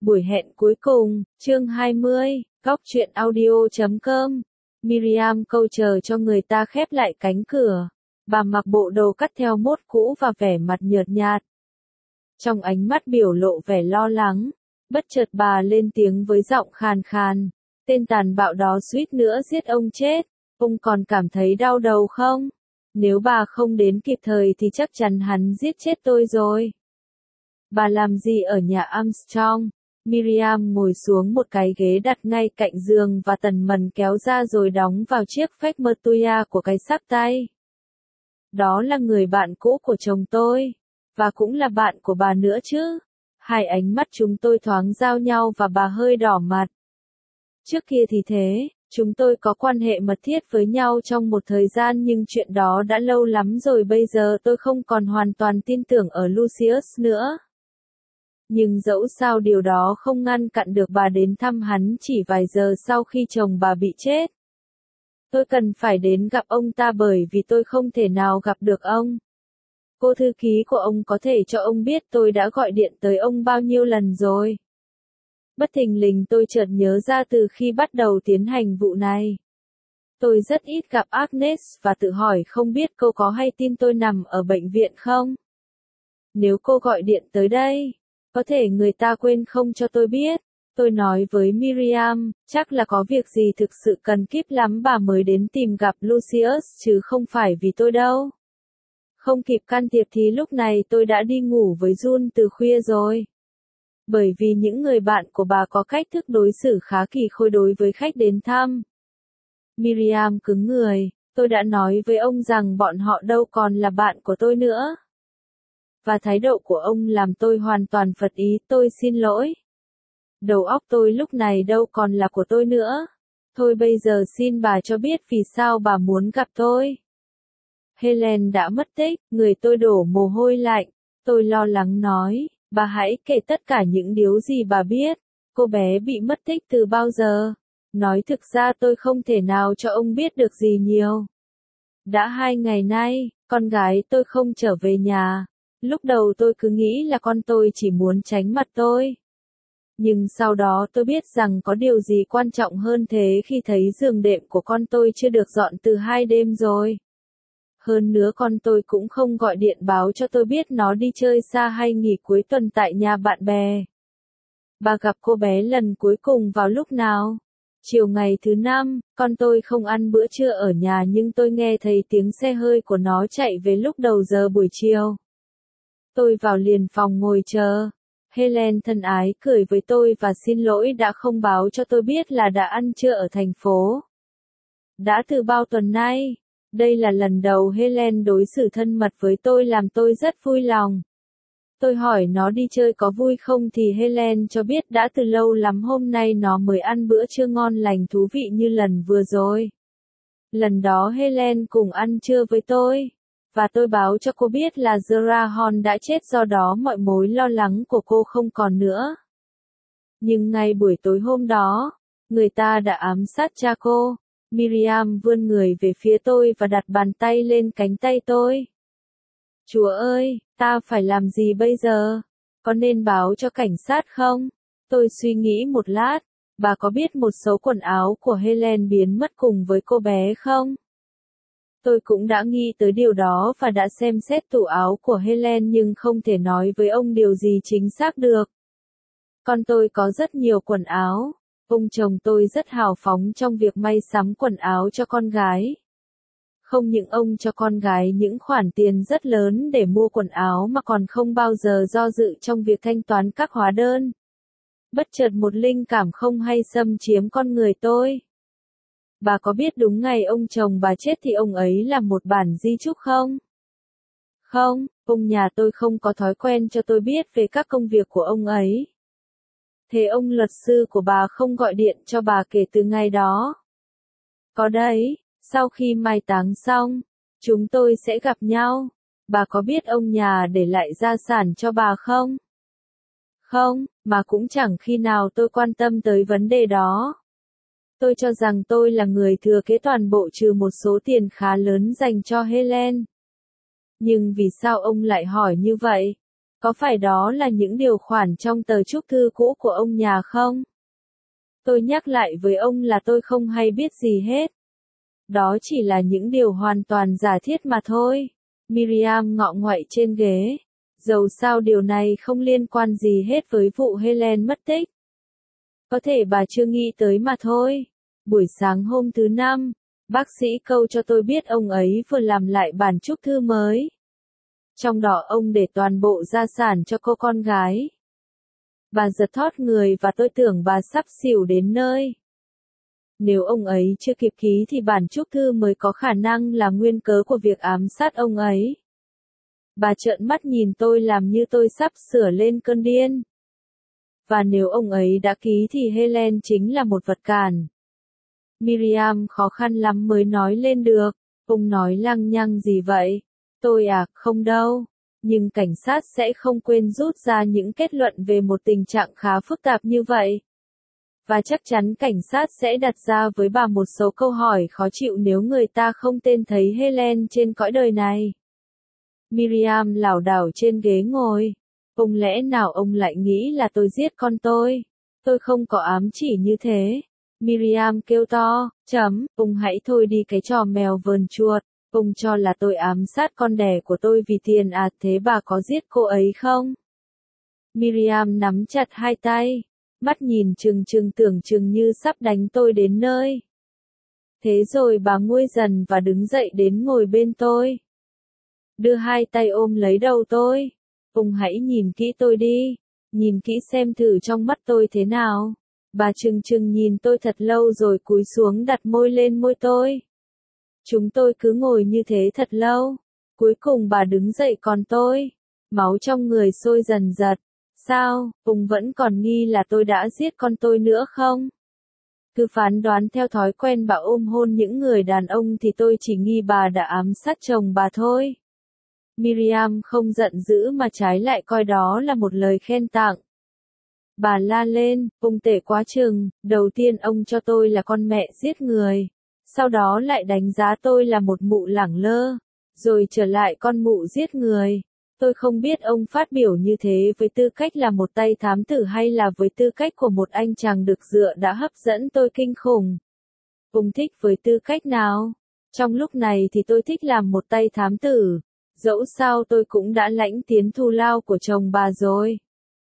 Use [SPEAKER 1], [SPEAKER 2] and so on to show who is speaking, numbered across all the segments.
[SPEAKER 1] Buổi hẹn cuối cùng, chương 20, góc truyện audio.com. Miriam câu chờ cho người ta khép lại cánh cửa. Bà mặc bộ đồ cắt theo mốt cũ và vẻ mặt nhợt nhạt. Trong ánh mắt biểu lộ vẻ lo lắng, bất chợt bà lên tiếng với giọng khàn khàn. Tên tàn bạo đó suýt nữa giết ông chết. Ông còn cảm thấy đau đầu không? Nếu bà không đến kịp thời thì chắc chắn hắn giết chết tôi rồi. Bà làm gì ở nhà Armstrong? Miriam ngồi xuống một cái ghế đặt ngay cạnh giường và tần mần kéo ra rồi đóng vào chiếc phách mơ tuya của cái xáp tay. Đó là người bạn cũ của chồng tôi, và cũng là bạn của bà nữa chứ. Hai ánh mắt chúng tôi thoáng giao nhau và bà hơi đỏ mặt. Trước kia thì thế, chúng tôi có quan hệ mật thiết với nhau trong một thời gian nhưng chuyện đó đã lâu lắm rồi, bây giờ tôi không còn hoàn toàn tin tưởng ở Lucius nữa. Nhưng dẫu sao điều đó không ngăn chặn được bà đến thăm hắn chỉ vài giờ sau khi chồng bà bị chết. Tôi cần phải đến gặp ông ta bởi vì tôi không thể nào gặp được ông. Cô thư ký của ông có thể cho ông biết tôi đã gọi điện tới ông bao nhiêu lần rồi. Bất thình lình tôi chợt nhớ ra từ khi bắt đầu tiến hành vụ này. Tôi rất ít gặp Agnes và tự hỏi không biết cô có hay tin tôi nằm ở bệnh viện không? Nếu cô gọi điện tới đây, có thể người ta quên không cho tôi biết. Tôi nói với Miriam, chắc là có việc gì thực sự cần kíp lắm bà mới đến tìm gặp Lucius chứ không phải vì tôi đâu. Không kịp can thiệp thì lúc này tôi đã đi ngủ với Jun từ khuya rồi. Bởi vì những người bạn của bà có cách thức đối xử khá kỳ khôi đối với khách đến thăm. Miriam cứng người, tôi đã nói với ông rằng bọn họ đâu còn là bạn của tôi nữa. Và thái độ của ông làm tôi hoàn toàn phật ý, tôi xin lỗi. Đầu óc tôi lúc này đâu còn là của tôi nữa. Thôi bây giờ xin bà cho biết vì sao bà muốn gặp tôi. Helen đã mất tích, người tôi đổ mồ hôi lạnh. Tôi lo lắng nói, bà hãy kể tất cả những điều gì bà biết. Cô bé bị mất tích từ bao giờ? Nói thực ra tôi không thể nào cho ông biết được gì nhiều. Đã 2 ngày nay, con gái tôi không trở về nhà. Lúc đầu tôi cứ nghĩ là con tôi chỉ muốn tránh mặt tôi. Nhưng sau đó tôi biết rằng có điều gì quan trọng hơn thế khi thấy giường đệm của con tôi chưa được dọn từ 2 đêm rồi. Hơn nữa con tôi cũng không gọi điện báo cho tôi biết nó đi chơi xa hay nghỉ cuối tuần tại nhà bạn bè. Bà gặp cô bé lần cuối cùng vào lúc nào? Chiều ngày thứ 5, con tôi không ăn bữa trưa ở nhà nhưng tôi nghe thấy tiếng xe hơi của nó chạy về lúc đầu giờ buổi chiều. Tôi vào liền phòng ngồi chờ. Helen thân ái cười với tôi và xin lỗi đã không báo cho tôi biết là đã ăn trưa ở thành phố. Đã từ bao tuần nay, đây là lần đầu Helen đối xử thân mật với tôi làm tôi rất vui lòng. Tôi hỏi nó đi chơi có vui không thì Helen cho biết đã từ lâu lắm hôm nay nó mới ăn bữa trưa ngon lành thú vị như lần vừa rồi. Lần đó Helen cùng ăn trưa với tôi. Và tôi báo cho cô biết là Zerahon đã chết do đó mọi mối lo lắng của cô không còn nữa. Nhưng ngay buổi tối hôm đó, người ta đã ám sát cha cô. Miriam vươn người về phía tôi và đặt bàn tay lên cánh tay tôi. Chúa ơi, ta phải làm gì bây giờ? Có nên báo cho cảnh sát không? Tôi suy nghĩ một lát. Bà có biết một số quần áo của Helen biến mất cùng với cô bé không? Tôi cũng đã nghĩ tới điều đó và đã xem xét tủ áo của Helen nhưng không thể nói với ông điều gì chính xác được. Con tôi có rất nhiều quần áo. Ông chồng tôi rất hào phóng trong việc may sắm quần áo cho con gái. Không những ông cho con gái những khoản tiền rất lớn để mua quần áo mà còn không bao giờ do dự trong việc thanh toán các hóa đơn. Bất chợt một linh cảm không hay xâm chiếm con người tôi. Bà có biết đúng ngày ông chồng bà chết thì ông ấy làm một bản di chúc không? Không, ông nhà tôi không có thói quen cho tôi biết về các công việc của ông ấy. Thế ông luật sư của bà không gọi điện cho bà kể từ ngày đó? Có đấy, sau khi mai táng xong, chúng tôi sẽ gặp nhau. Bà có biết ông nhà để lại gia sản cho bà không? Không, mà cũng chẳng khi nào tôi quan tâm tới vấn đề đó. Tôi cho rằng tôi là người thừa kế toàn bộ trừ một số tiền khá lớn dành cho Helen. Nhưng vì sao ông lại hỏi như vậy? Có phải đó là những điều khoản trong tờ chúc thư cũ của ông nhà không? Tôi nhắc lại với ông là tôi không hay biết gì hết. Đó chỉ là những điều hoàn toàn giả thiết mà thôi. Miriam ngọ nguậy trên ghế. Dầu sao điều này không liên quan gì hết với vụ Helen mất tích. Có thể bà chưa nghĩ tới mà thôi. Buổi sáng hôm thứ Năm, bác sĩ Câu cho tôi biết ông ấy vừa làm lại bản chúc thư mới. Trong đó ông để toàn bộ gia sản cho cô con gái. Bà giật thót người và tôi tưởng bà sắp xỉu đến nơi. Nếu ông ấy chưa kịp ký thì bản chúc thư mới có khả năng là nguyên cớ của việc ám sát ông ấy. Bà trợn mắt nhìn tôi làm như tôi sắp sửa lên cơn điên. Và nếu ông ấy đã ký thì Helen chính là một vật cản. Miriam khó khăn lắm mới nói lên được. Ông nói lăng nhăng gì vậy? Tôi không đâu. Nhưng cảnh sát sẽ không quên rút ra những kết luận về một tình trạng khá phức tạp như vậy. Và chắc chắn cảnh sát sẽ đặt ra với bà một số câu hỏi khó chịu nếu người ta không tên thấy Helen trên cõi đời này. Miriam lảo đảo trên ghế ngồi. Không lẽ nào ông lại nghĩ là tôi giết con tôi? Tôi không có ám chỉ như thế. Miriam kêu to, ông hãy thôi đi cái trò mèo vờn chuột. Ông cho là tôi ám sát con đẻ của tôi vì tiền thế bà có giết cô ấy không? Miriam nắm chặt hai tay, mắt nhìn trừng trừng tưởng chừng như sắp đánh tôi đến nơi. Thế rồi bà nguôi dần và đứng dậy đến ngồi bên tôi. Đưa hai tay ôm lấy đầu tôi. Ông hãy nhìn kỹ tôi đi, nhìn kỹ xem thử trong mắt tôi thế nào. Bà trừng trừng nhìn tôi thật lâu rồi cúi xuống đặt môi lên môi tôi. Chúng tôi cứ ngồi như thế thật lâu. Cuối cùng bà đứng dậy còn tôi. Máu trong người sôi dần dật. Sao, ông vẫn còn nghi là tôi đã giết con tôi nữa không? Cứ phán đoán theo thói quen bà ôm hôn những người đàn ông thì tôi chỉ nghi bà đã ám sát chồng bà thôi. Miriam không giận dữ mà trái lại coi đó là một lời khen tặng. Bà la lên, ông tệ quá chừng, đầu tiên ông cho tôi là con mẹ giết người. Sau đó lại đánh giá tôi là một mụ lẳng lơ. Rồi trở lại con mụ giết người. Tôi không biết ông phát biểu như thế với tư cách là một tay thám tử hay là với tư cách của một anh chàng được dựa đã hấp dẫn tôi kinh khủng. Ông thích với tư cách nào? Trong lúc này thì tôi thích làm một tay thám tử. Dẫu sao tôi cũng đã lãnh tiến thù lao của chồng bà rồi.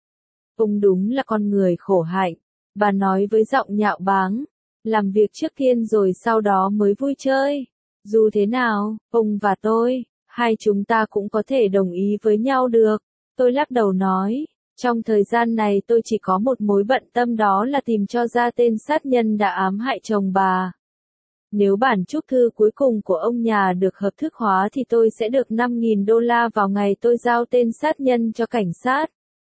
[SPEAKER 1] Ông đúng là con người khổ hạnh. Bà nói với giọng nhạo báng. Làm việc trước tiên rồi sau đó mới vui chơi. Dù thế nào, ông và tôi, hai chúng ta cũng có thể đồng ý với nhau được. Tôi lắc đầu nói, trong thời gian này tôi chỉ có một mối bận tâm đó là tìm cho ra tên sát nhân đã ám hại chồng bà. Nếu bản chúc thư cuối cùng của ông nhà được hợp thức hóa thì tôi sẽ được $5.000 vào ngày tôi giao tên sát nhân cho cảnh sát.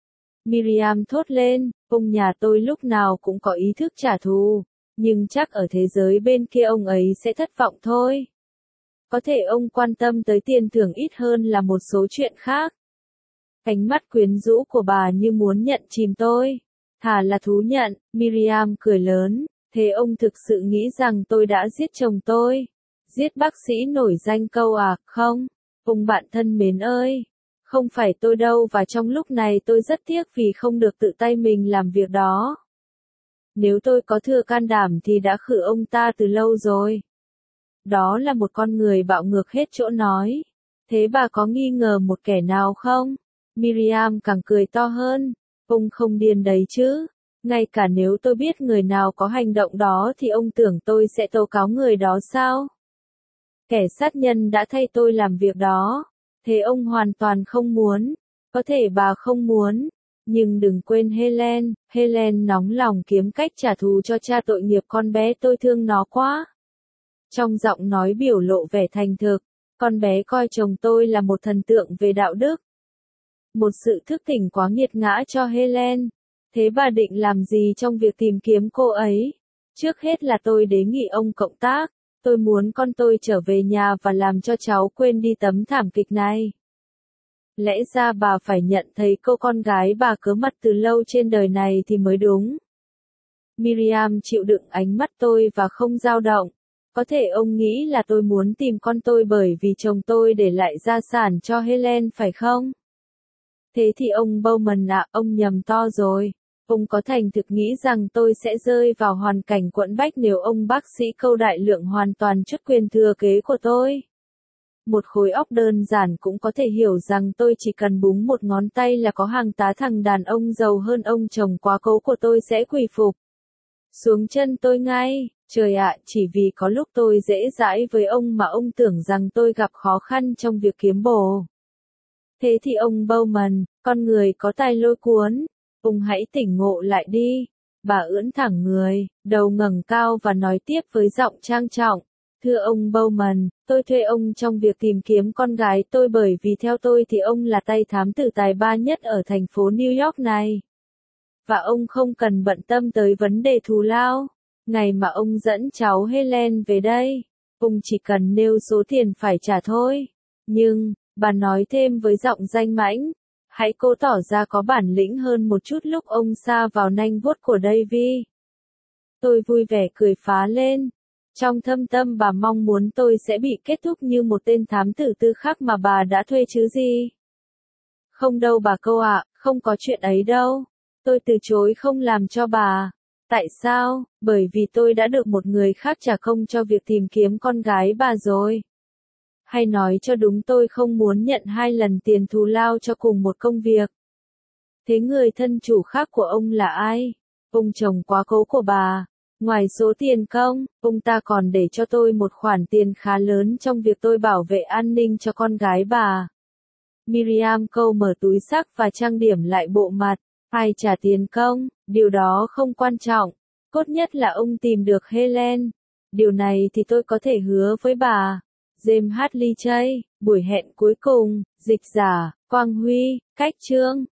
[SPEAKER 1] Miriam thốt lên, ông nhà tôi lúc nào cũng có ý thức trả thù, nhưng chắc ở thế giới bên kia ông ấy sẽ thất vọng thôi. Có thể ông quan tâm tới tiền thưởng ít hơn là một số chuyện khác. Ánh mắt quyến rũ của bà như muốn nhận chìm tôi. Thà là thú nhận, Miriam cười lớn. Thế ông thực sự nghĩ rằng tôi đã giết chồng tôi? Giết bác sĩ nổi danh Câu không? Ông bạn thân mến ơi! Không phải tôi đâu và trong lúc này tôi rất tiếc vì không được tự tay mình làm việc đó. Nếu tôi có thừa can đảm thì đã khử ông ta từ lâu rồi. Đó là một con người bạo ngược hết chỗ nói. Thế bà có nghi ngờ một kẻ nào không? Miriam càng cười to hơn. Ông không điên đấy chứ. Ngay cả nếu tôi biết người nào có hành động đó thì ông tưởng tôi sẽ tố cáo người đó sao? Kẻ sát nhân đã thay tôi làm việc đó. Thế ông hoàn toàn không muốn. Có thể bà không muốn. Nhưng đừng quên Helen. Helen nóng lòng kiếm cách trả thù cho cha tội nghiệp con bé tôi thương nó quá. Trong giọng nói biểu lộ vẻ thành thực. Con bé coi chồng tôi là một thần tượng về đạo đức. Một sự thức tỉnh quá nghiệt ngã cho Helen. Thế bà định làm gì trong việc tìm kiếm cô ấy? Trước hết là tôi đề nghị ông cộng tác. Tôi muốn con tôi trở về nhà và làm cho cháu quên đi tấm thảm kịch này. Lẽ ra bà phải nhận thấy cô con gái bà cớ mặt từ lâu trên đời này thì mới đúng. Miriam chịu đựng ánh mắt tôi và không dao động. Có thể ông nghĩ là tôi muốn tìm con tôi bởi vì chồng tôi để lại gia sản cho Helen phải không? Thế thì ông Bowman ạ, ông nhầm to rồi. Ông có thành thực nghĩ rằng tôi sẽ rơi vào hoàn cảnh quẫn bách nếu ông bác sĩ Câu đại lượng hoàn toàn truất quyền thừa kế của tôi? Một khối óc đơn giản cũng có thể hiểu rằng tôi chỉ cần búng một ngón tay là có hàng tá thằng đàn ông giàu hơn ông chồng quá cố của tôi sẽ quỳ phục xuống chân tôi ngay. Trời ạ, chỉ vì có lúc tôi dễ dãi với ông mà ông tưởng rằng tôi gặp khó khăn trong việc kiếm bồ. Thế thì ông Bowman, con người có tài lôi cuốn, ông hãy tỉnh ngộ lại đi. Bà ưỡn thẳng người, đầu ngẩng cao và nói tiếp với giọng trang trọng. Thưa ông Bowman, tôi thuê ông trong việc tìm kiếm con gái tôi bởi vì theo tôi thì ông là tay thám tử tài ba nhất ở thành phố New York này. Và ông không cần bận tâm tới vấn đề thù lao. Ngày mà ông dẫn cháu Helen về đây, ông chỉ cần nêu số tiền phải trả thôi. Nhưng, bà nói thêm với giọng danh mãnh, hãy cố tỏ ra có bản lĩnh hơn một chút lúc ông sa vào nanh vuốt của Davy. Tôi vui vẻ cười phá lên. Trong thâm tâm bà mong muốn tôi sẽ bị kết thúc như một tên thám tử tư khác mà bà đã thuê chứ gì. Không đâu bà Câu ạ, không có chuyện ấy đâu. Tôi từ chối không làm cho bà. Tại sao? Bởi vì tôi đã được một người khác trả công cho việc tìm kiếm con gái bà rồi. Hay nói cho đúng tôi không muốn nhận 2 lần tiền thù lao cho cùng một công việc. Thế người thân chủ khác của ông là ai? Ông chồng quá cố của bà. Ngoài số tiền công, ông ta còn để cho tôi một khoản tiền khá lớn trong việc tôi bảo vệ an ninh cho con gái bà. Miriam Câu mở túi xách và trang điểm lại bộ mặt. Ai trả tiền công, điều đó không quan trọng. Cốt nhất là ông tìm được Helen. Điều này thì tôi có thể hứa với bà. James Hadley Chase, buổi hẹn cuối cùng, dịch giả, Quang Huy, cách chương.